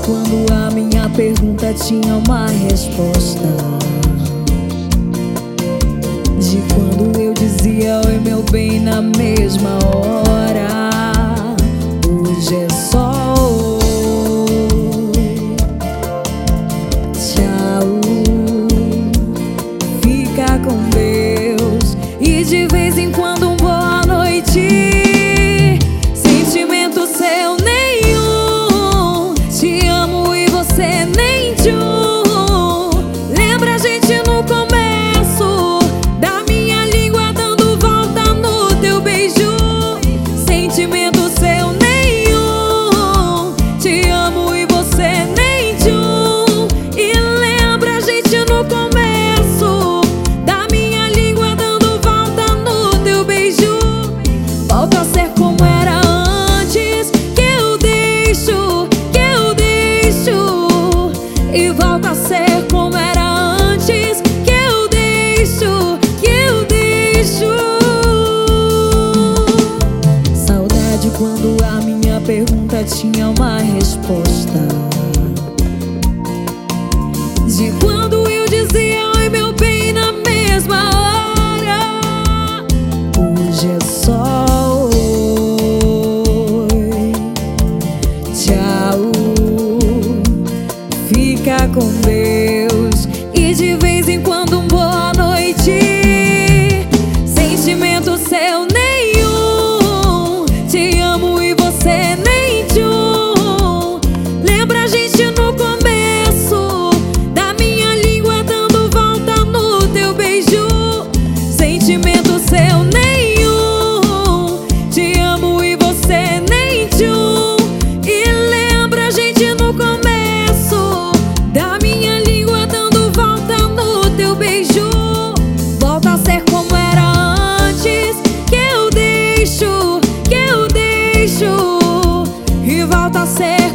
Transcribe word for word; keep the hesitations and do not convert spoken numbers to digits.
quando a minha pergunta tinha uma resposta. De quando eu dizia oi meu bem na mesma hora. Hoje é só oi, tchau, fica com Deus. E de vez em quando um boa noite. Sentimento seu nenhum, te amo e você nem tchum. Lembra a gente no começo da minha língua dando volta no teu beijo. Sentimento seu nenhum, te amo e você nem tchum. E lembra a gente no começo da minha língua dando volta no teu beijo. Volta a ser como era antes, que eu deixo, que eu deixo. E volta a ser como era antes, que eu deixo, que eu deixo. Saudade quando a minha pergunta tinha uma resposta. De quando eu dizia oi meu bem na mesma hora. Hoje é só oi, tchau, fica com Deus. E de vez em quando um boa noite. Sentimento seu nenhum, te amo e você nem tchum. Lembra a gente no começo da minha língua dando volta no teu beijo. Sentimento seu nenhum, te amo e você nem tchum. E lembra a gente no começo da minha língua dando volta no teu beijo. Volta a ser como era antes, que eu deixo, que eu deixo. E volta a ser